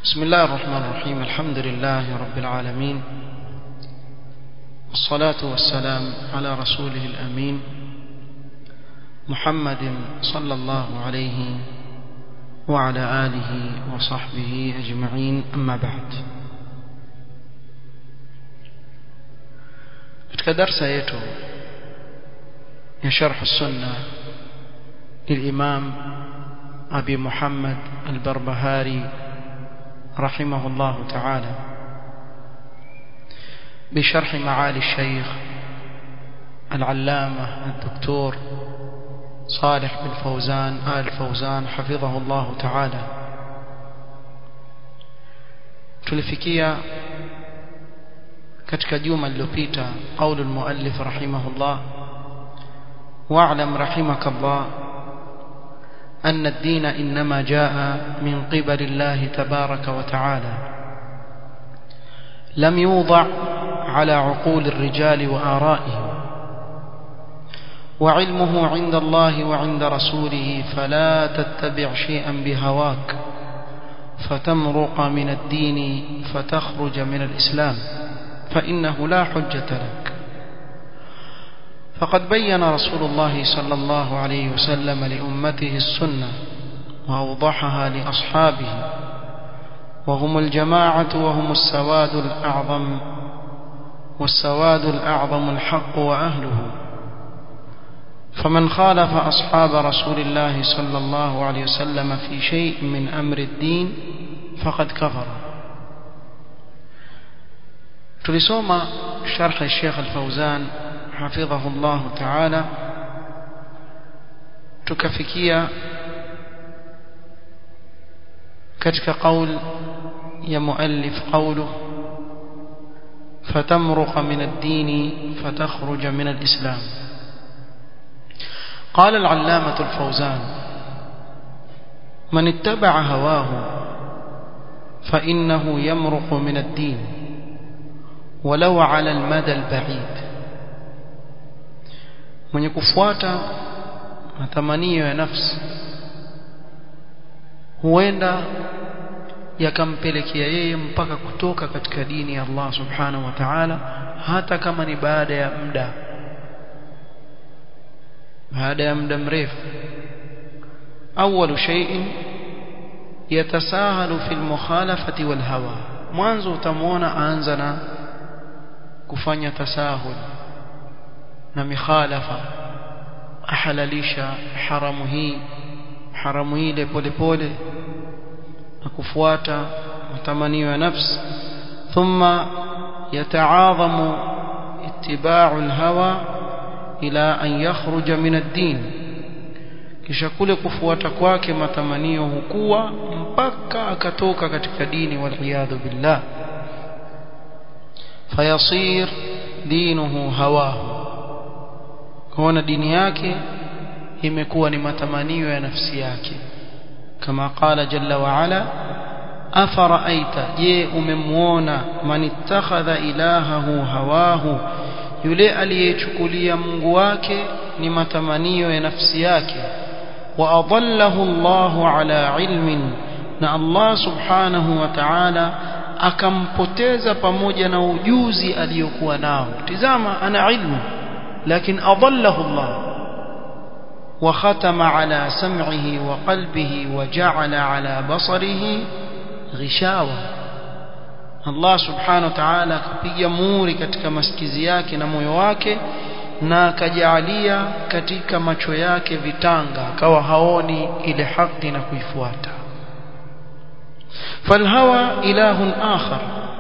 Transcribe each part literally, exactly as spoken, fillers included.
بسم الله الرحمن الرحيم. الحمد لله رب العالمين، والصلاة والسلام على رسوله الأمين محمد صلى الله عليه وعلى آله وصحبه أجمعين. أما بعد، katika darsa yetu ya sharh as-sunnah للإمام أبي محمد البربهاري رحمه الله تعالى بشرح معالي الشيخ العلامة الدكتور صالح بن فوزان آل فوزان حفظه الله تعالى. tulifikia katika juma lililopita قول المؤلف رحمه الله: واعلم رحمك الله أن الدين إنما جاء من قبل الله تبارك وتعالى، لم يوضع على عقول الرجال وآرائهم، وعلمه عند الله وعند رسوله، فلا تتبع شيئا بهواك فتمرق من الدين فتخرج من الإسلام، فإنه لا حجة لك. فقد بين رسول الله صلى الله عليه وسلم لأمته السنة وأوضحها لأصحابه، وهم الجماعة وهم السواد الأعظم، والسواد الأعظم الحق وأهله. فمن خالف أصحاب رسول الله صلى الله عليه وسلم في شيء من أمر الدين فقد كفر. tulisoma شرح الشيخ الفوزان حفظه الله تعالى tukafikia katika qaul ya muallif qawlu fatamruqa min ad-din fatakhruja min al-islam. قال العلامة الفوزان: من اتبع هواه فإنه يمرق من الدين ولو على المدى البعيد. mwenye kufuata matamanio ya nafsi huenda yakampelekea yeye mpaka kutoka katika dini ya Allah subhanahu wa ta'ala, hata kama ni baada ya muda baada ya muda mrefu. أول شيء يتساهل في المخالفة والهوى. mwanzo utamuona aanza na kufanya tasahul na mikhalafa, ahalalisha haramu hii haramu ile pole pole na kufuata matamanio ya nafsi. thumma yataadhamu ittiba'u alhawa ila an yakhruja min ad-din, kisha kule kufuata kwake matamanio hukua mpaka akatoka katika dini, waliyadhu billah. fayasir dinuhu hawahu, kuona dini yake imekuwa ni matamanio ya nafsi yake. kama qala jalla wa ala: afaraaita, je umemuona, man ittakhadha ilahahu hawahu, yule aliyechukulia Mungu wake ni matamanio ya nafsi yake. wa adallahu Allahu ala ilmin, na Allah subhanahu wa ta'ala akampoteza pamoja na ujuzi aliyokuwa nao. tizama, ana ilmu لكن أضله الله، وختم على سمعه وقلبه وجعل على بصره غشاوة. الله سبحانه وتعالى kupiga muri katika masikizi yake na moyo wake, na akajalia katika macho yake vitanga, akawa haoni ile haki na kuifuata. فالهوى إله آخر،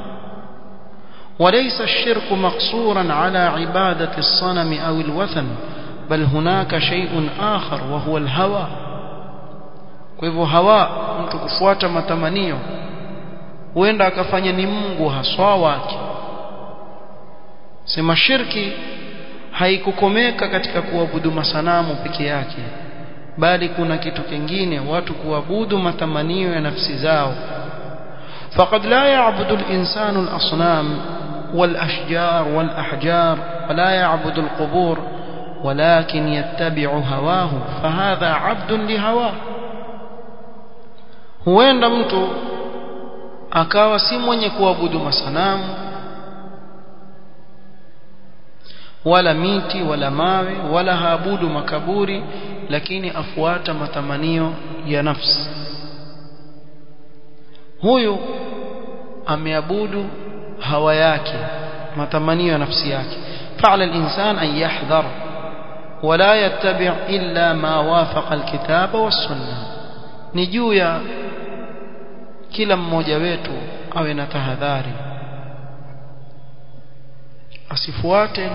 وليس الشرك مقصورا على عبادة الصنم أو الوثن، بل هناك شيء آخر وهو الهوى. kwa hivyo hawa, mtu kufuata matamanio, huenda akafanya ni Mungu haswa wake. sema shirki haikukomeka katika kuabudu masanamu peke yake, bali kuna kitu kingine, watu kuabudu matamanio ya nafsi zao. فقد لا يعبد الإنسان الأصنام والأشجار والأحجار، ولا يعبد القبور، ولكن يتبع هواه، فهذا عبد لهواه. huenda mtu akawa si mwenye kuabudu masanamu wala miti wala mawe wala haabudu makaburi, lakini afuata matamanio ya nafsi, huyu ameabudu hawa yake, matamanio ya nafsi yake. fa'ala al-insan an yahdhar wala yattabi' illa ma wafaqa al-kitaba was-sunnah. Ni juu ya kila mmoja wetu awe na tahadhari, asifuate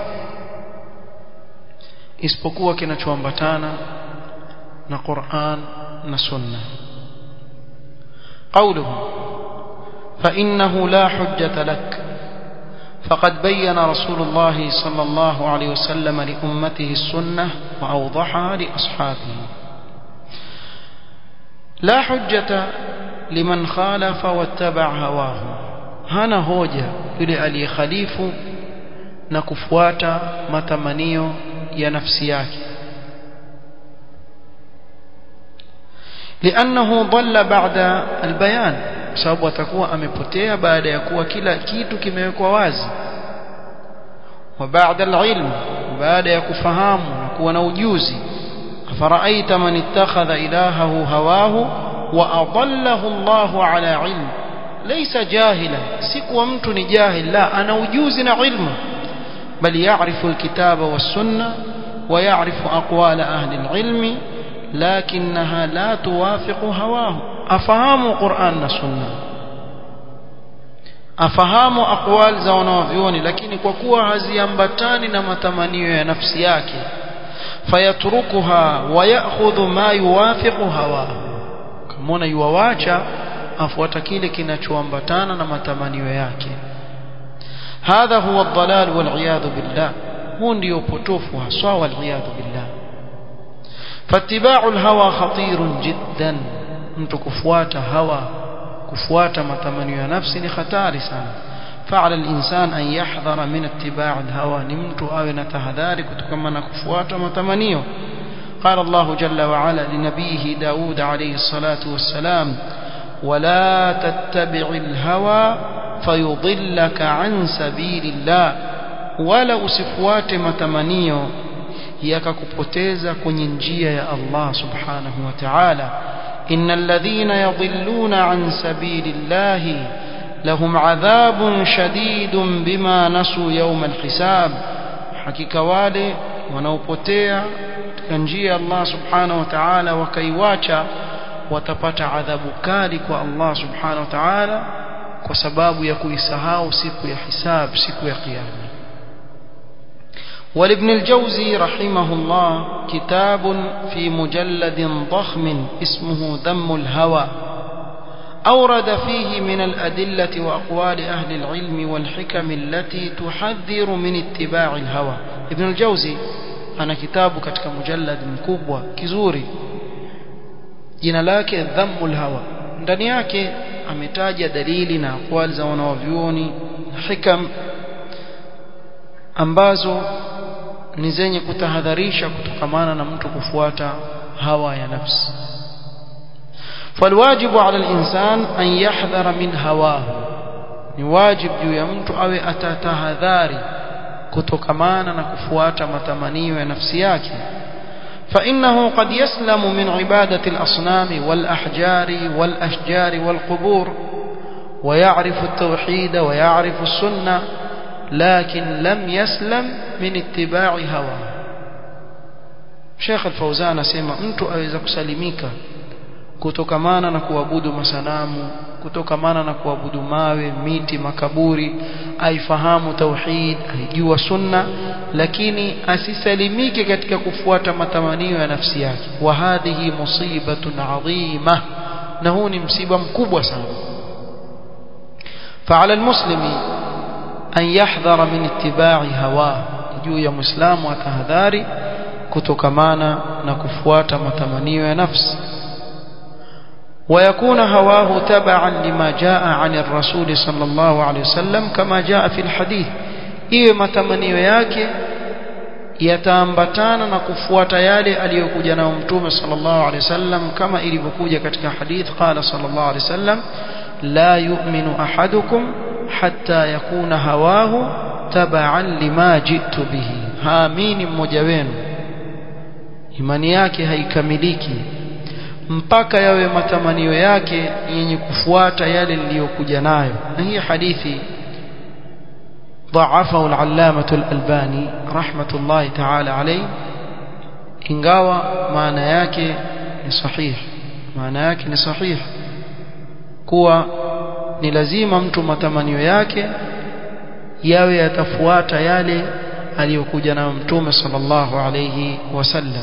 isipokuwa kinachoambatana na Qur'an na Sunna. qawluhu fa innahu la hujjata lak faqad bayyana rasulullah sallallahu alayhi wasallam li ummatihi as-sunnah wa awdahaha li ashabihi. la hujjata liman khalafa wattaba'a hawahu, hana hoja yule aliyekhalifu na kufuata matamanio ya nafsi yake. لانه ضل بعد البيان, sababu atakuwa amepotea baada ya kuwa kila kitu kimewekwa wazi. wa baada alilm, baada ya kufahamu na kuwa na ujuzi. afaraaita man ittakhadha ilahahu hawahu wa adallahu Allahu ala ilm, laysa jahila, si kuwa mtu ni jahil, la, ana ujuzi na ilmu. بل يعرف الكتاب والسنة ويعرف أقوال أهل العلم لكنها لا توافق هواه. أفهم قرآن والسنة, أفهم أقوال za wanavyuoni, lakini kwa kuwa haziambatani na matamanio ya nafsi yake, fayatrukuha wa ya'khudhu ma yuwafiqu hawahu, kama yuawacha afuata kile kinachoambatana na matamanio yake. هذا هو الضلال والعياذ بالله, هو ndio upotofu haswa والعياذ بالله. فاتباع الهوى خطير جدا, mtu kufuata hawa, kufuata matamanio ya nafsi ni hatari sana. فعلى الانسان ان يحذر من اتباع الهوى, ni mtu awe na tahadhari kutokana na kufuata matamanio. قال الله جل وعلا لنبيه داود عليه الصلاة والسلام ولا تتبع الهوى fayudhillaka an sabilillah, wala usifuate matamanio yakakupoteza kwenye njia ya Allah subhanahu wa ta'ala. innal ladhina yadhilluna an sabilillah lahum adhabun shadidun bima nasu yawm alhisab, hakika wale wanaopotea katika njia ya Allah subhanahu wa ta'ala wakaiwacha watapata adhabu kali kwa Allah subhanahu wa ta'ala kwa sababu ya kuisahau siku ya hisab, siku ya kiyama. ولابن الجوزي رحمه الله كتاب في مجلد ضخم اسمه ذم الهوى، أورد فيه من الأدلة وأقوال أهل العلم والحكم التي تحذر من اتباع الهوى. ابن الجوزي أنا كتاب كتك مجلد مكبوة كزوري jina lake Dhammul Hawa, ndani yake ametaja dalili na aqwali za wanavyuoni, hikam ambazo ni zenye kutahadharisha kutokamana na mtu kufuata hawa ya nafsi. فالواجب على الإنسان أن يحذر من هواه, ni wajib juu ya mtu awe atatahadhari kutokamana na kufuata matamanio ya nafsi yake. فإنه قد يسلم من عبادة الأصنام والأحجار والأشجار والقبور ويعرف التوحيد ويعرف السنة لكن لم يسلم من اتباع هواه. شيخ الفوزان asema mtu aweza kusalimika kutokamana na kuabudu masanamu, kutokamana na kuabudu mawe, miti, makaburi, aifahamu tauhid, aijua sunna, lakini asisalimike katika kufuata matamanio ya nafsi yake. Wa hadhihi musibatun adhima, na huu ni msiba mkubwa sana. فعلى المسلم أن يحذر من اتباع هواه, juu ya muislamu atahadhari kutokamana na kufuata matamanio ya nafsi. ويكون هواه تبعا لما جاء عن الرسول صلى الله عليه وسلم كما جاء في الحديث, iwe matamanio yake yataambatana na kufuata yale aliyokuja nao mtume sallallahu alaihi wasallam kama ilivyokuja katika hadith. Qala sallallahu alaihi wasallam la yu'minu ahadukum hatta yakuna hawahu tab'an lima jitu bihi, haamini mmoja wenu, imani yake haikamiliki mpaka yawe matamanio yake yenye kufuata yale niliyokuja nayo. Na hii hadithi ضعفه العلامة الألباني رحمة الله تعالى عليه, ingawa maana yake ni sahih, maana yake ni sahih kuwa ni lazima mtu matamanio yake yawe yatafuata yale aliyokuja nayo Mtume sallallahu alayhi wasallam.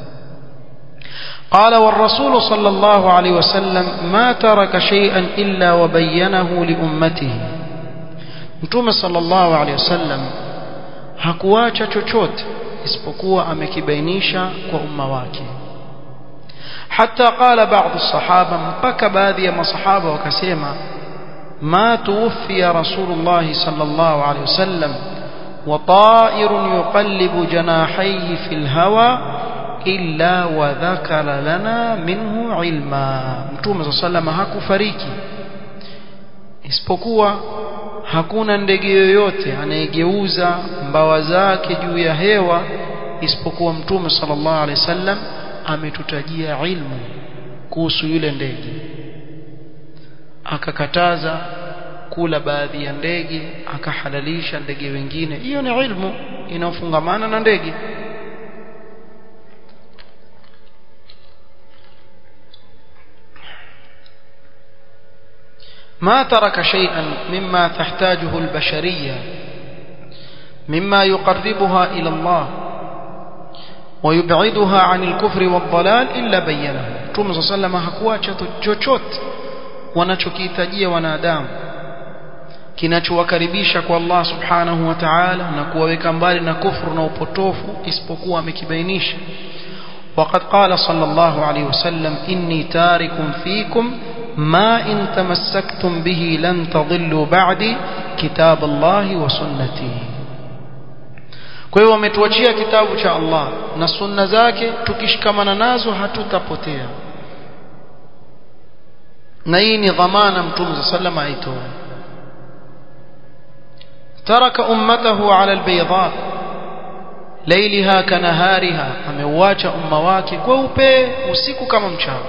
قال والرسول صلى الله عليه وسلم ما ترك شيئا إلا وبينه لأمته. Mtume sallallahu alayhi wasallam hakuacha chochote isipokuwa amekibainisha kwa umma wake. Hata qala baadhi الصحابه, mpaka baadhi ya masahaba wakasema ما توفي رسول الله صلى الله عليه وسلم وطائر يقلب جناحيه في الهوى إلا وذكر لنا منه علما. Mtume صلى الله عليه وسلم hakufariki isipokuwa hakuna ndege yoyote anayegeuza mbawa zake juu ya hewa isipokuwa Mtume sallallahu alaihi wasallam ametutajia ilmu kuhusu yule ndege, akakataza kula baadhi ya ndege, akahalalisha ndege wengine. Hiyo ni ilmu inayofungamana na ndege. ما ترك شيئا مما تحتاجه البشرية مما يقربها إلى الله ويبعدها عن الكفر والضلال إلا بينه. Mtume صلى الله عليه وسلم hakuacha chochote wanachokihitajia wanadamu kinachowakaribisha kwa Allah subhanahu wa ta'ala na kuwaweka mbali na kufuru na upotofu isipokuwa amekibainisha. وقد قال صلى الله عليه وسلم إني تارك فيكم ما إن تمسكتم به لن تضلوا بعدي كتاب الله وسنتي. kwa hiyo ametuachia kitabu cha Allah na sunna zake, tukishikamana nazo hatutapotea. na hii ni dhamana Mtume sallallahu alayhi wasallam aitoa. taraka ummatahu ala albayda laylaha kanahariha, ameuacha umma wake kweupe usiku kama mchana.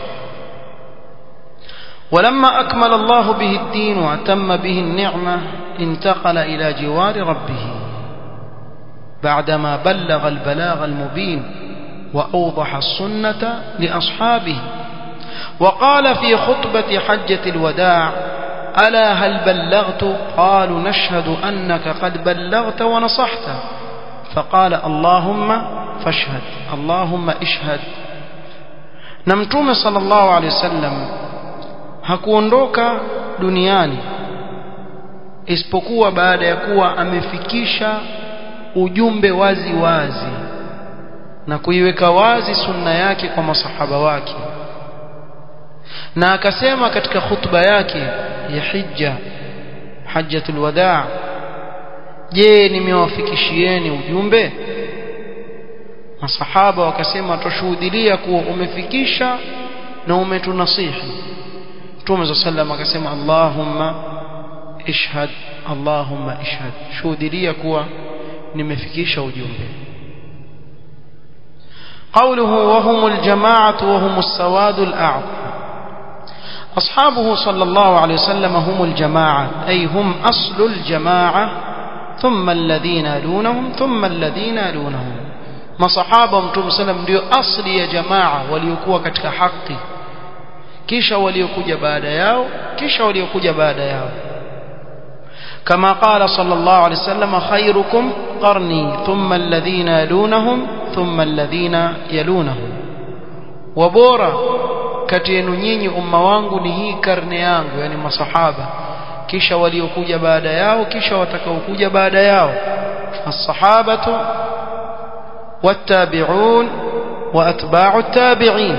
ولما أكمل الله به الدين وأتم به النعمة انتقل إلى جوار ربه بعدما بلغ البلاغ المبين وأوضح السنة لأصحابه. وقال في خطبة حجة الوداع ألا هل بلغت؟ قالوا نشهد أنك قد بلغت ونصحت. فقال اللهم فاشهد اللهم اشهد. نمتوم صلى الله عليه وسلم hakuondoka duniani isipokuwa baada ya kuwa amefikisha ujumbe wazi wazi na kuiweka wazi sunna yake kwa masahaba wake. na akasema katika khutba yake ya hija, hajjatul wadaa, je, nimewafikishieni ujumbe? Masahaba wakasema tushuhudia kuwa umefikisha na umetunasihi. Mtume صلى الله عليه وسلم akasema Allahumma ishhad Allahumma ishhad, shuhudia kuwa nimefikisha ujumbe. قوله وهم الجماعة وهم السواد الأعظم. أصحابه صلى الله عليه وسلم هم الجماعة، أي هم أصل الجماعة ثم الذين يلونهم ثم الذين يلونهم. ما صحابة Mtume صلى الله عليه وسلم ndio asli ya jamaa waliokuwa katika haki, kisha waliokuja baada yao, kisha waliokuja baada yao. كما قال صلى الله عليه وسلم خيركم قرني ثم الذين يلونهم ثم الذين يلونهم. وبورا kati yenu nyinyi umma wangu ni hii karne yangu, yani masahaba, kisha waliokuja baada yao, kisha watakaokuja baada yao. as-sahabatu wat-tabi'un wa atba'u at-tabi'in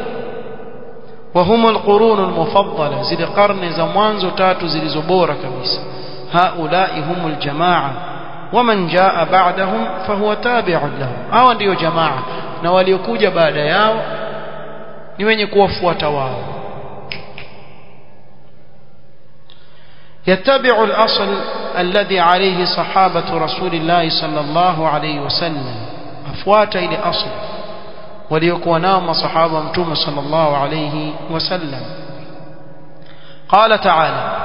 وهم القرون المفضلة، zile karne za mwanzo tatu zilizobora kabisa. هؤلاء هم الجماعة ومن جاء بعدهم فهو تابع لهم. hao ndio jamaa na waliokuja baada yao ni wenye kuwafuata wao. يتبع الأصل الذي عليه صحابة رسول الله صلى الله عليه وسلم أفوات إلى أصل وليكون نام صحابة متوم صلى الله عليه وسلم. قال تعالى: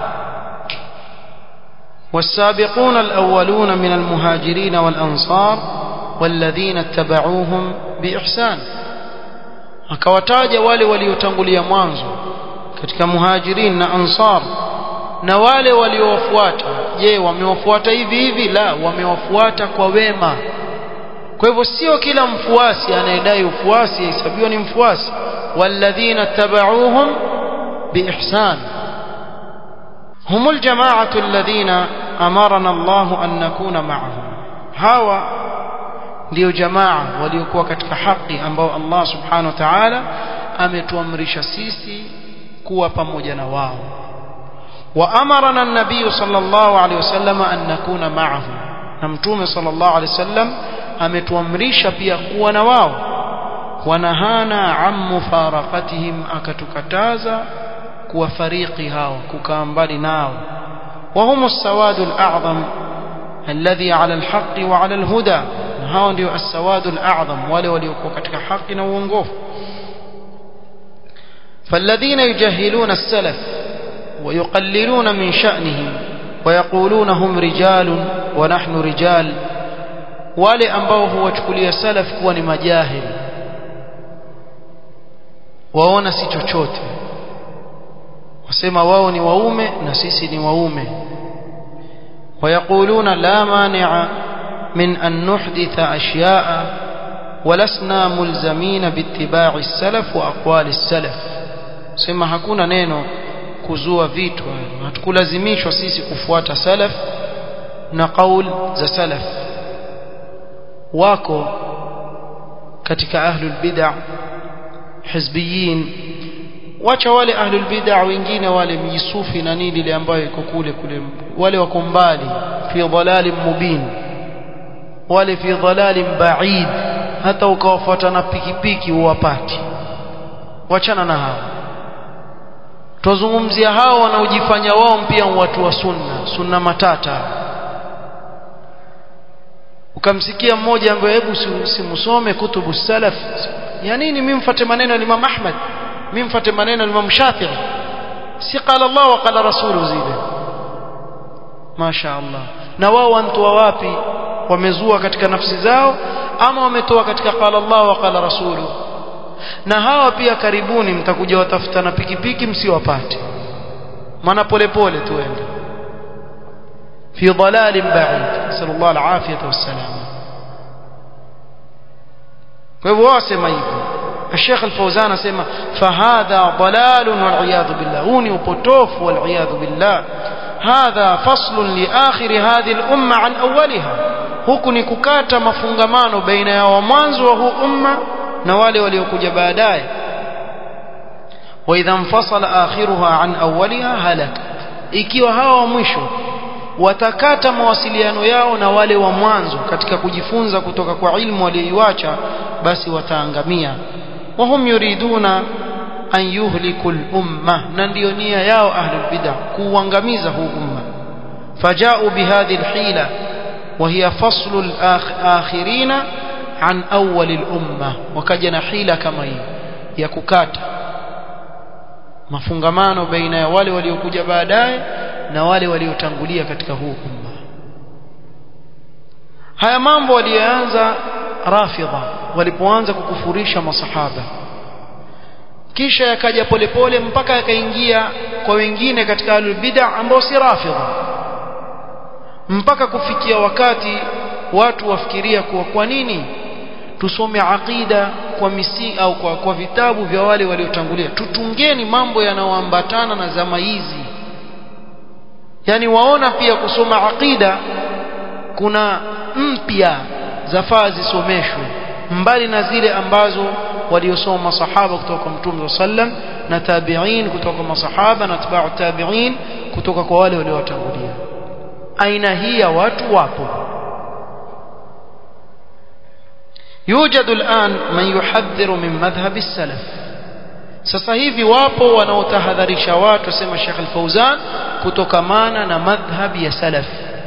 والسابقون الأولون من المهاجرين والأنصار والذين اتبعوهم بإحسان. akawataja wale waliotangulia mwanzo katika muhajirin na ansar na wale waliowafuata. Je, wamewafuata hivi hivi? La, wamewafuata kwa wema. Kwa hivyo sio kila mfuasi anayedai ufuasi hesabiwa ni mfuasi. walladhina tabauhum biihsan humul jama'atu alladhina amarana Allah an nakuna ma'ahum. hawa ndio jamaa waliokuwa katika haki ambao Allah subhanahu wa ta'ala ametuamrisha sisi kuwa pamoja na wao. wa amarana an-nabiy sallallahu alayhi wasallam an nakuna ma'ahum, na mtume sallallahu alayhi wasallam ametuamrisha pia kuwa na wao. wanahana an mufaraqatihim, akatukataza kuwafariki hao, kukaa mbali nao. wa humus sawadul a'zam alladhi ala al-haqqi wa ala al-huda, hao ndio as-sawadul a'zam, wale waliokuwa katika haki na uongofu. فالذين يجهلون السلف ويقللون من شأنهم ويقولون هم رجال ونحن رجال، wale ambao huwachukulia salaf kuwa ni majahil, waona si chochote, wasema wao ni waume na sisi ni waume. ويقولون لا مانع من أن نحدث أشياء ولسنا ملزمين باتباع السلف وأقوال السلف. sema hakuna neno kuzua vitu, hatukulazimishwa sisi kufuata salaf na qaul za salaf. wako katika ahlul bid'ah hizbiyin, wacha wale ahlul bid'ah wengine wale misufi na nini ile ambayo iko kule kule, wale wako mbali fi dhalalin mubin, wale fi dhalalin ba'id, hata ukawafuata na pikipiki uwapati. wachana na hao. tuzungumzia hao wanaojifanya wao pia watu wa sunna, sunna matata. ukamsikia mmoja ambaye hebu simsome kutubu salaf, ya nini mimi mfuate maneno ya Imam Ahmad, mimi mfuate maneno ya Imam Shafi'i, si qala Allah wa qala rasuluhu zile. Masha Allah. na wao wanatoa wapi? wamezua katika nafsi zao ama wametoa katika qala Allah wa qala rasuluhu? na hawa pia karibuni mtakuja watafuta na pikipiki msiwapate, maana pole pole tuende fi dhalalin ba'id, sallallahu alafiyata wassalam. kwa hivyo wasema hivyo. الشيخ الفوزان اسمع فهذا ضلال والعياذ بالله، هوني وبطوف والعياذ بالله. هذا فصل لآخر هذه الأمة عن أولها، huku ni kukata mafungamano baina ya mwanzo wa huu umma na wale waliokuja baadaye. wa idha infasala akhiruha an awwaliha halakat, ikiwa hawa wa mwisho watakata mawasiliano yao na wale wa mwanzo katika kujifunza kutoka kwa ilmu walioiacha, basi wataangamia. wa hum yuriduna an yuhlikul umma, na ndio nia yao ahlul bid'ah kuangamiza huu umma. faja'u bihadhihi alhila wa hiya faslu alakhirina an awwal al-umma, wakaja na hila kama hii ya kukata mafungamano baina ya wale waliokuja baadaye na wale waliotangulia katika huu umma. haya mambo walianza rafidha walipoanza kukufurisha masahaba, kisha yakaja polepole mpaka yakaingia kwa wengine katika al-bid'ah ambao si rafidha, mpaka kufikia wakati watu wafikiria kuwa kwa nini tusome aqida kwa misi au kwa, kwa vitabu vya wale waliotangulia, tutungeni mambo yanayoambatana na zama hizi. yani waona pia kusoma aqida kuna mpya zafaa zisomeshwe mbali na zile ambazo waliosoma masahaba kutoka kwa Mtume sallam na tabi'in kutoka kwa masahaba na tabi'u tabi'in kutoka kwa wale waliotangulia. aina hii ya watu wapo. يوجد الآن من يحذر من مذهب السلف، sasa hivi wapo wanaotahadharisha watu, sema Sheikh Al-Fauzan, kutokamana na madhhabi ya salaf.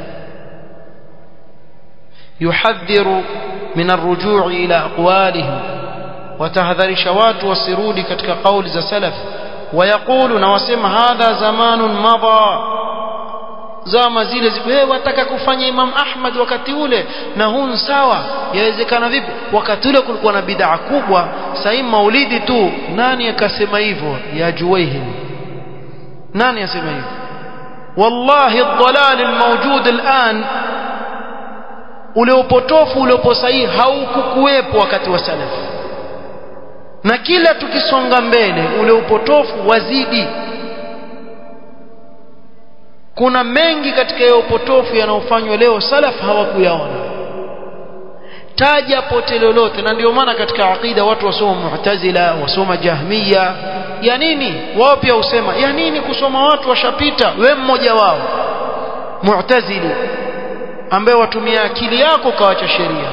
yuhadhiru min ar-ruju' ila aqwalihim, watahadharisha watu wasirudi katika kauli za salaf. wayaqulu, na wasema hadha zamanun madha, zama zile wewe wataka kufanya Imam Ahmad wakati ule na huu sawa, yawezekana vipi? Wakati ule kulikuwa na bid'a kubwa, sasa maulidi tu. Nani akasema hivyo? ya Juwayhim, nani asema hivyo? wallahi ad-dalal al-mawjud al-an, ule upotofu uliopo sahihi haukukuwepo wakati wa salaf, na kila tukisonga mbele ule upotofu wazidi. Kuna mengi katika ya upotofu yanayofanywa leo salaf hawakuyaona. Taja pote lolote. Na ndio maana katika aqida watu wasoma Mu'tazila, wasoma Jahmiya. Ya nini? Wao pia usema ya nini kusoma watu washapita? We mmoja wao Mu'tazili ambaye watumia akili yako kawacha sheria.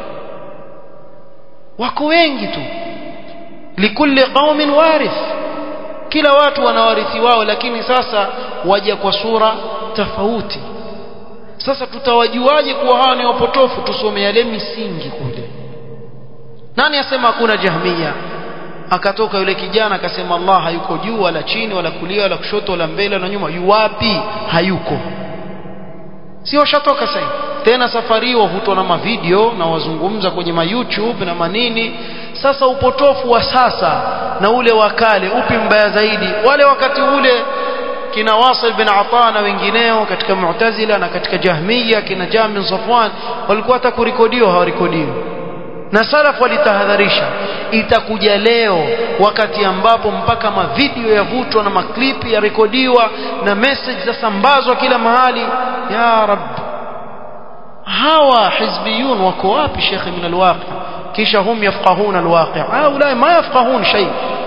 Wako wengi tu. likulli qaumin warith, kila watu wana warithi wao, lakini sasa waja kwa sura tofauti. Sasa tutawajuaje kuwa hawa ni wapotofu? Tusome yale misingi kule. Nani asema hakuna Jahmiya? Akatoka yule kijana akasema Allah hayuko juu wala chini wala kulia wala kushoto wala mbele na nyuma. Yuwapi? Hayuko. Si washatoka sasa tena, safari wavutwa na mavideo na wazungumza kwenye ma YouTube na manini. Sasa upotofu wa sasa na ule wa kale, upi mbaya zaidi? Wale wakati ule kina Wasil bin Ata na wengineo katika Mu'tazila na katika Jahmiya, kina Jam bin Safwan, walikuwa hata kurekodiwa hawarekodiwi, na salaf walitahadharisha. Itakuja leo wakati ambapo mpaka mavideo yavutwa na maklipi yarekodiwa na message zasambazwa kila mahali. ya rab, hawa hizbiyun wako wapi shekhi min alwaqi? kisha hum yafqahuna alwaqi, haula ma yafqahun shay.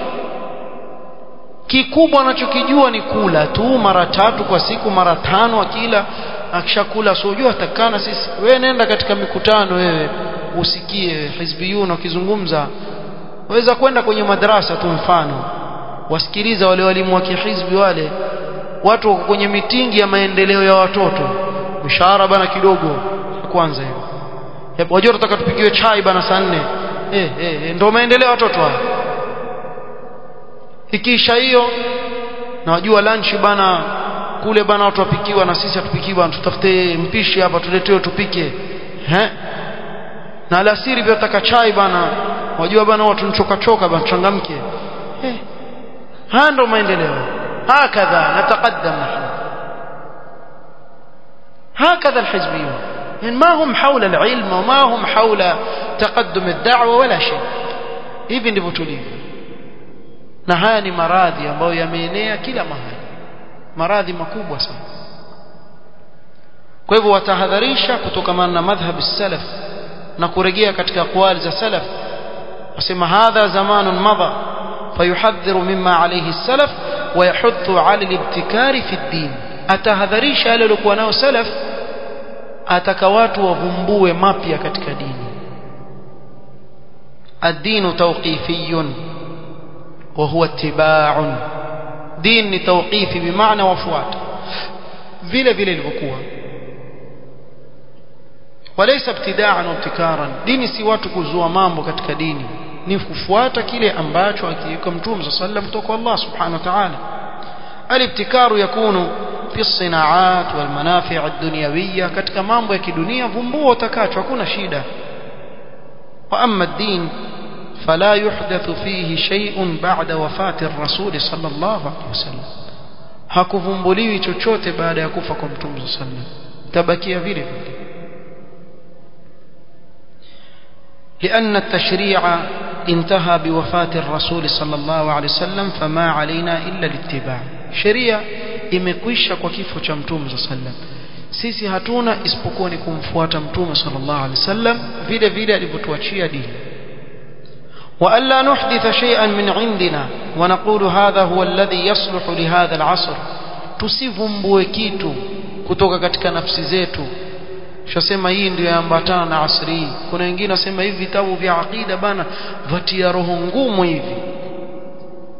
Kikubwa anachokijua ni kula tu mara tatu kwa siku, mara tano akila. Akishakula sojua atakana sisi. Wewe nenda katika mikutano wewe usikie hizbiyun wakizungumza, waweza kwenda kwenye madrasa tu mfano, wasikiliza wale walimu wa kihizbi, wale watu wako kwenye mitingi ya maendeleo ya watoto, mshahara bana kidogo kwanza hiyo. Hebu wajua tutaka tupikiwe chai bana saa nne. Eh eh ndio maendeleo ya watoto haya. Ikisha hiyo na wajua lunch bana kule bana watu wapikiwa, na sisi hatupikiwa, tutafute mpishi hapa tuletewe tupike. Eh? Na alasiri pia tutaka chai bana, wajua bana watu nchoka choka bana, changamke. Eh. Haya ndio maendeleo. Hakadha nataqaddam nahnu. هكذا الحزبيون ما هم حول العلم وما هم حول تقدم الدعوة ولا شيء. hivi ndivyo tulivyo, na haya ni maradhi ambayo yameenea kila mahali, maradhi makubwa sana. Kwa hivyo watahadharisha kutokamana na madhhab salaf na kurejea katika aqwali za salaf. wasema hadha zamanun madha fayuhadhiru mimma alayhi salaf wa yahuthu ala al-ibtikari fi ad-din. Atahadharisha yale waliokuwa nao salaf, ataka watu wavumbue mapya katika dini. ad-dinu tawqifiyun wa huwa ittiba'un. din ni tawqifi bimaana wafuata vile vile ilivyokuwa, walaysa ibtida'an wa ibtikaran. dini si watu kuzua mambo katika dini, ni kufuata kile ambacho akiweka Mtume صلى الله عليه وسلم kutoka Allah subhanahu wa ta'ala. al-ibtikaru yakunu fi as-sinaat wal manafi' ad-dunyawiyya, katika mambo ya kidunia vumbua utakacho, hakuna shida. wa amma ad-din fala yuhdathu fihi shay'un ba'da wafati ar-rasul sallallahu alayhi wasallam. hakuvumbuliwi chochote baada ya kufa kwa Mtume صلى الله عليه وسلم, tabakia vile vile. لأن التشريع انتهى بوفاة الرسول صلى الله عليه وسلم فما علينا إلا الاتباع. شريعة imekwisha kwa kifo cha Mtume صلى الله عليه وسلم, sisi hatuna isipokuwa ni kumfuata Mtume صلى الله عليه وسلم vile vile alivyotuachia dini. وألا نحدث شيئا من عندنا ونقول هذا هو الذي يصلح لهذا العصر. tusivumbue kitu kutoka katika nafsi zetu shasema hii ndio yaambatana na asri. kuna wengine wasema hivi vitabu vya aqida bana vatia roho ngumu hivi,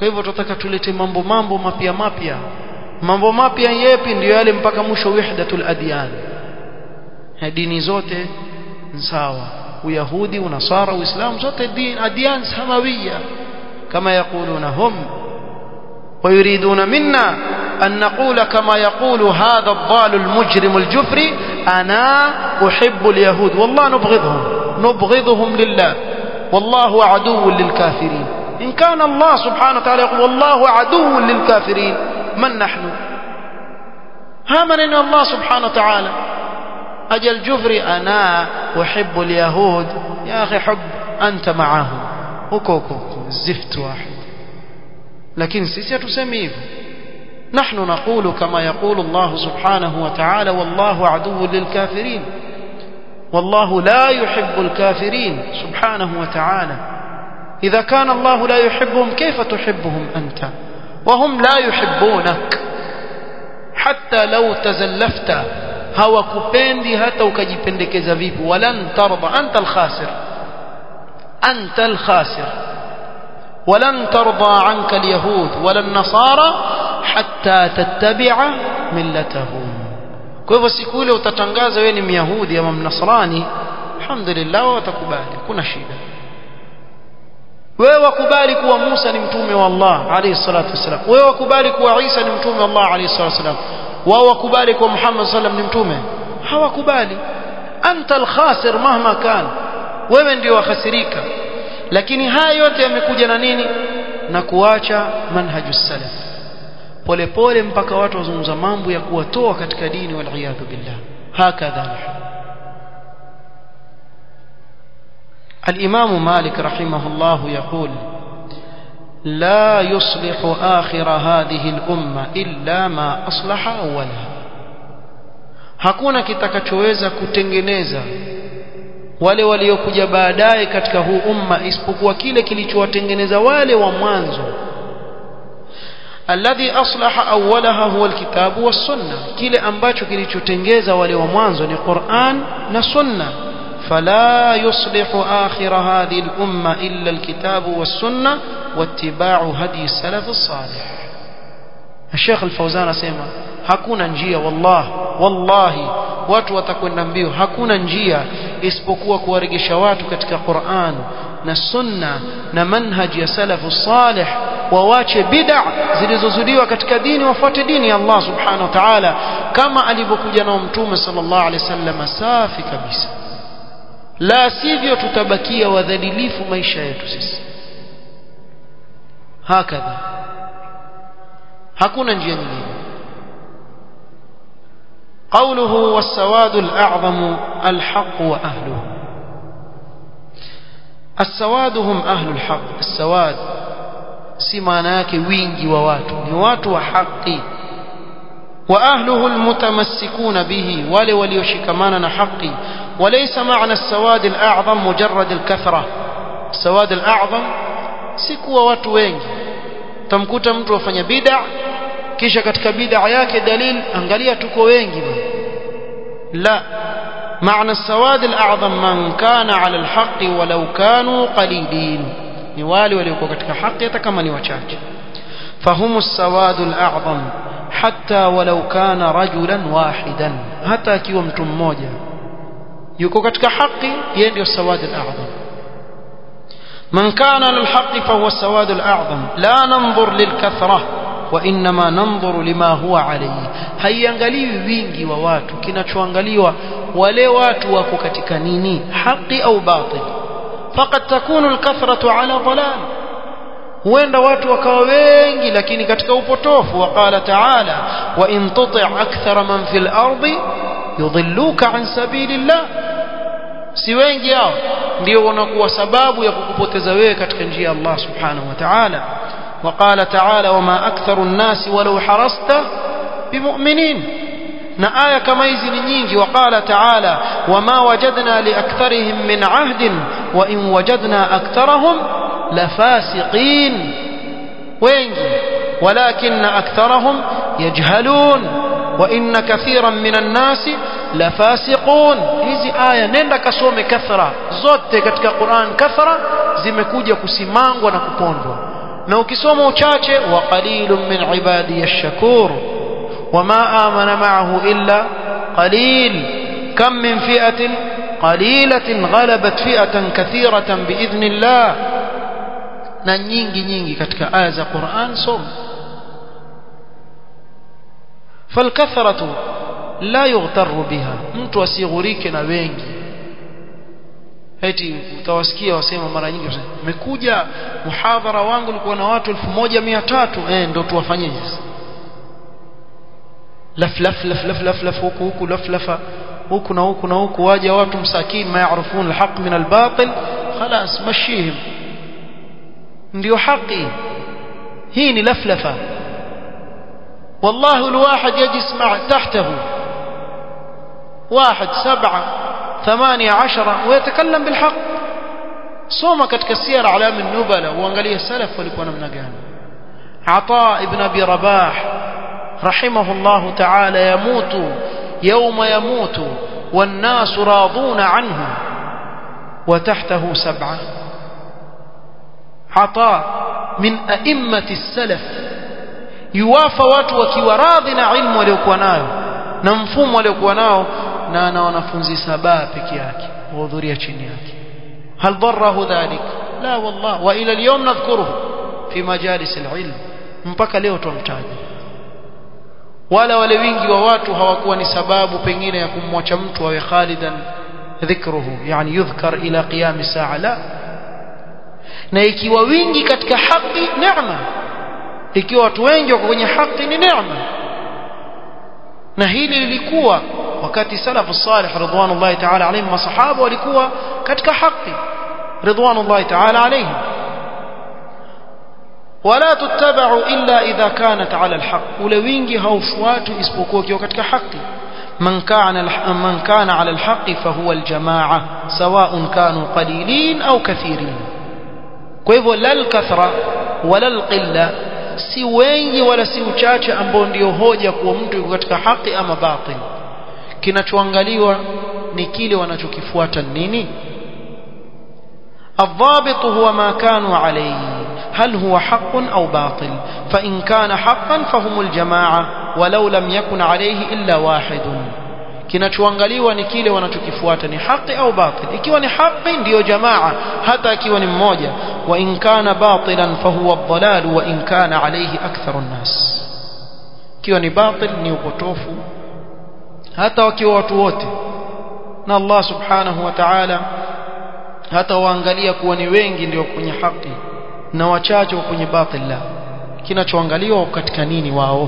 kwa hivyo tunataka tulete mambo mambo mapya mapya. Mambo mapya yepi? Ndio yale mpaka mwisho wahdatul adyan, dini zote sawa, uyahudi unasara uislamu zote dini adyan samawiyya kama yaquluna hum ويريدون منا أن نقول كما يقول هذا الضال المجرم الجفري أنا أحب اليهود والله نبغضهم نبغضهم لله والله عدو للكافرين. إن كان الله سبحانه وتعالى يقول والله عدو للكافرين من نحن؟ ها من إن الله سبحانه وتعالى أجل جفري أنا أحب اليهود. يا أخي حب أنت معهم وكوكو زفت واحد. لكن سيسي تسميه نحن نقول كما يقول الله سبحانه وتعالى والله عدو للكافرين والله لا يحب الكافرين سبحانه وتعالى. إذا كان الله لا يحبهم كيف تحبهم أنت وهم لا يحبونك؟ حتى لو تزلفت hawakupendi hata ukajipendekeza vipi, walan tarda anta alkhasir anta alkhasir walan tarda anka alyahud wala an-nasara hatta tattabi'a millatahum. Kwa hivyo siku ile utatangaza wewe ni myahudi ama mnasrani, alhamdulillah watakubali, kuna shida. Wewe wakubali kuwa Musa ni mtume wa Allah alayhi salatu wasalam, wewe wakubali kuwa Isa ni mtume wa Allah alayhi salatu wasalam, wao wakubali kwa Muhammad sallam ni mtume, hawakubali. Anta al-khasir mahma kan, wewe ndio wakhasirika. Lakini haya yote yamekuja na nini? Na kuacha manhajus salaf pole pole mpaka watu wazungumza mambo ya kuwatoa katika dini wal iyadhu billah. Hakadha الإمام مالك رحمه الله يقول لا يصلح آخر هذه الأمة إلا ما أصلح أولها. hakuna kitakachoweza kutengeneza wale waliokuja baadaye katika huu umma isipokuwa kile kilichowatengeneza wale wa mwanzo. alladhi aslaha awwalaha huwa alkitabu was sunna, kile ambacho kilichotengeza wale wa mwanzo ni Qur'an na sunna. فلا يصلح آخر هذه الأمة إلا الكتاب والسنة واتباع هدي السلف الصالح. الشيخ الفوزان اسمع hakuna njia wallah wallahi watu watakwenda mbio, hakuna njia isipokuwa kuwarejesha watu katika Qur'an na sunna na manhaji ya salafu salih, wawache bid'a zilizozuliwa katika dini, wafuate dini ya Allah subhanahu wa ta'ala kama alivyokuja na mtume sallallahu alaihi wasallam safi kabisa. La sivyo tutabakia wadhalilifu maisha yetu sisi. Hakadha, hakuna njia nyingine. قوله والسواد الأعظم الحق وأهله. السواد هم أهل الحق. السواد سماناك وينجي وواتو نواتو حقي، وأهله المتمسكون به ولي وليشكماننا حقي. وليس معنى السواد الأعظم مجرد الكثرة. السواد الأعظم سكوا watu wengi. Tamkuta mtu afanya bid'a kisha katika bid'a yake dalil angalia tuko wengi. La, معنى السواد الأعظم من كان على الحق ولو كانوا قليلين، ni wale waliokuwa katika haki hata kama ni wachache. فهم السواد الأعظم حتى ولو كان رجلا واحدا، hata akiwa mtu mmoja yuko katika haki yeye ndio السواد الأعظم. من كان على الحق فهو السواد الأعظم. لا ننظر للكثرة وإنما ننظر لما هو عليه. haiangaliwi wingi wa watu, kinachoangaliwa wale watu wako katika nini, haki au batil. faqad takunu al-kathratu ala dhalal, huenda watu wakawa wengi lakini katika upotofu. waqala ta'ala wa in tuti' akthara man fil ardi yudhilluka an sabilillah. si wengi hao ndio wanakuwa sababu ya kukupoteza wewe katika njia ya Allah subhanahu wa ta'ala. وقال تعالى وما أكثر الناس ولو حرصت بمؤمنين. na aya kama hizi ni nyingi. وقال تعالى وما وجدنا لأكثرهم من عهد وإن وجدنا أكثرهم لفاسقين. wengi ولكن أكثرهم يجهلون وإن كثيرا من الناس لفاسقون. hizi aya nenda kasome kathra zote katika Qur'an. Kathra zimekuja kusimangwa na kupondwa. na ukisoma uchache wa qalilun min ibadi ash-shakur wama amana ma'ahu illa qalil kam min fi'atin qalilatin ghalabat fi'atan kathiratan biidhnillah na nyingi nyingi katika aya za Qur'an soma falkathratu la yughtarru biha mtu asighurike na wengi eti utawasikia wasema mara nyingi nimekuja muhadhara wangu ulikuwa na watu elfu moja mia tatu eh ndio tuwafanyeje laf laf laf laf laf laf huku huku laf lafa huku na huku na huku waje watu msakin ma yaarifun alhaq min albatil خلاص mashihim ndio haki hii ni laflafa والله الواحد يجلس مع تحته واحد سبعة ثمانية عشرة ويتكلم بالحق صوم katika siyar alam an-nubala uangalie salaf walikuwa namna gani عطاء ابن ابي رباح رحمه الله تعالى يموت يوم يموت والناس راضون عنه وتحته سبعة عطاء من أئمة السلف يوافى watu wakiwa radhi na ilmu waliokuwa nayo na mfumo waliokuwa nao na ana wanafunzi saba peke yake wahudhuria chini yake hal darahu dhalik la wallah wa ila al-yawm nadhkuruhu fi majalis al-ilm mpaka leo tumtaja wala wale wingi wa watu hawakuwa ni sababu pengine ya kumwacha mtu awe khalidan dhikruhu yani yudhkar ila qiyam saa la na ikiwa wingi katika haki neema ikiwa watu wengi wako kwenye haki ni neema na hili lilikuwa wakati salafu salih ridwanullahi ta'ala alayhim masahaba walikuwa katika haki ridwanullahi ta'ala alayhim wala tuttabu illa idha kanat ala alhaq ule wingi haufuatu isipokuwa ukiwa katika haki man kana man kana ala alhaq fa huwa aljamaa sawa'un kanu qalilin au kathirin kwa hivyo lal kathra wala alqilla si wengi wala si uchache ambao ndio hoja kuwa mtu yuko katika haki ama batil kinachoangaliwa ni kile wanachokifuata nini الضابط هو ما كانوا عليه هل هو حق أو باطل فإن كان حقا فهم الجماعة ولو لم يكن عليه إلا واحد kinachoangaliwa ni kile wanachokifuata ni haki au batil ikiwa ni haki ndio jamaa hata ikiwa ni mmoja wa in kana batilan fa huwa ad-dalal wa in kana alayhi aktharu an-nas ikiwa ni batil ni upotofu hata wakiwa watu wote na Allah subhanahu wa ta'ala hata waangalia kuwa ni wengi ndio kwenye haki na wachache kwenye batil la kinachoangaliwa katika nini wao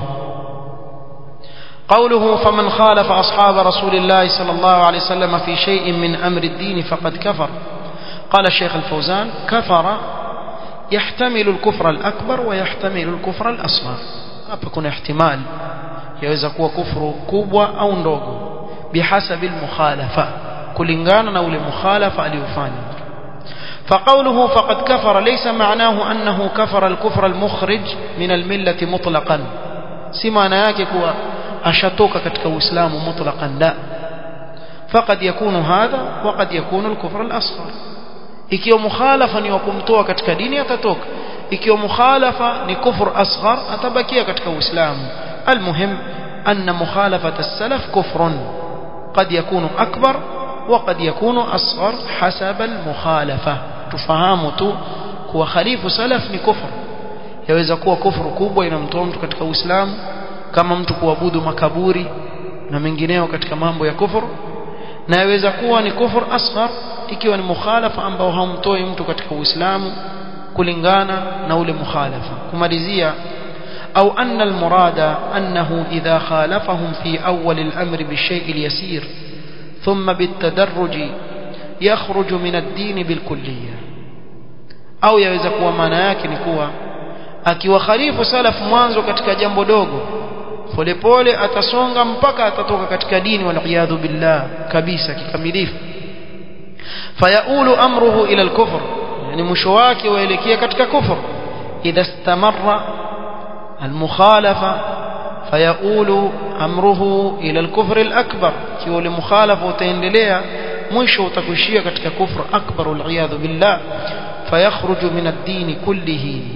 قوله فمن خالف أصحاب رسول الله صلى الله عليه وسلم في شيء من أمر الدين فقد كفر قال الشيخ الفوزان كفر يحتمل الكفر الأكبر ويحتمل الكفر الأصغر أبكون احتمال يوزا كوا كفر كوبوا أو ndogo بحسب المخالفة kulingana ule mukhalafa aliyofanya فقوله فقد كفر ليس معناه أنه كفر الكفر المخرج من الملة مطلقا si maana yake kuwa ashatoka katika uislamu mutlaqan la faqad yakunu hadha wa qad yakunu al-kufr al-asghar ikiwa mukhalafa ni kumtoa katika dini atatoka ikiwa mukhalafa ni kufur asghar atabakia katika uislamu almuhim anna mukhalafat as-salaf kufrun qad yakunu akbar wa qad yakunu asghar hasab al-mukhalafa tufahamu tu kuwa khalifu salaf ni kufur yaweza kuwa kufuru kubwa inamtoa mtu katika uislamu kama mtu kuabudu makaburi na mengineo katika mambo ya kufuru na yaweza kuwa ni kufur asghar ikiwa ni mukhalafa ambao haumtoi mtu katika uislamu kulingana na ule mukhalafa kumalizia au anna almurada annahu idha khalafahum fi awwal al-amr bi-shay'i al-yasir thumma bit-tadarruj yakhruju min ad-din bil-kulliyah au yaweza kuwa maana yake ni kuwa akiwa khalifu salaf mwanzo katika jambo dogo polepole atasonga mpaka atatoka katika dini wal billah kabisa kikamilifu fayaulu amruhu ila al-kufr yani mwisho wake waelekea katika kufur idha istamarra al-mukhalafa fayaulu amruhu ila al-kufr al-akbar kiwa ule mukhalafa utaendelea mwisho utakuishia katika kufur akbar wal billah fayakhruju min ad-din kullihi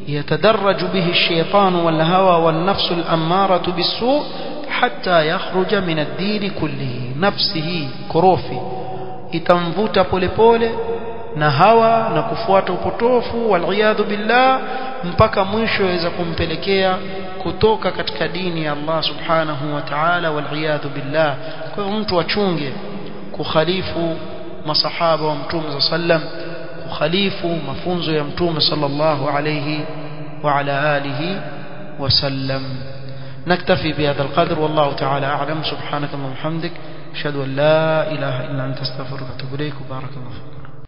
يتدرج به الشيطان والهوى والنفس الأمارة بالسوء حتى يخرج من الدين كله. نفسه كروفي itamvuta polepole na hawa na kufuata upotofu waliyadhu billah mpaka mwisho yaweza kumpelekea kutoka katika dini ya Allah subhanahu wa ta'ala waliyadhu billah. Kwa hivyo mtu achunge kukhalifu masahaba wa mtume sallam, kukhalifu mafunzo ya mtume sallallahu alayhi wa ala alihi wasallam. نكتفي بهذا القدر والله تعالى أعلم. سبحانك اللهم وبحمدك أشهد أن لا إله إلا أنت أستغفرك وأتوب إليك. بارك الله فيك.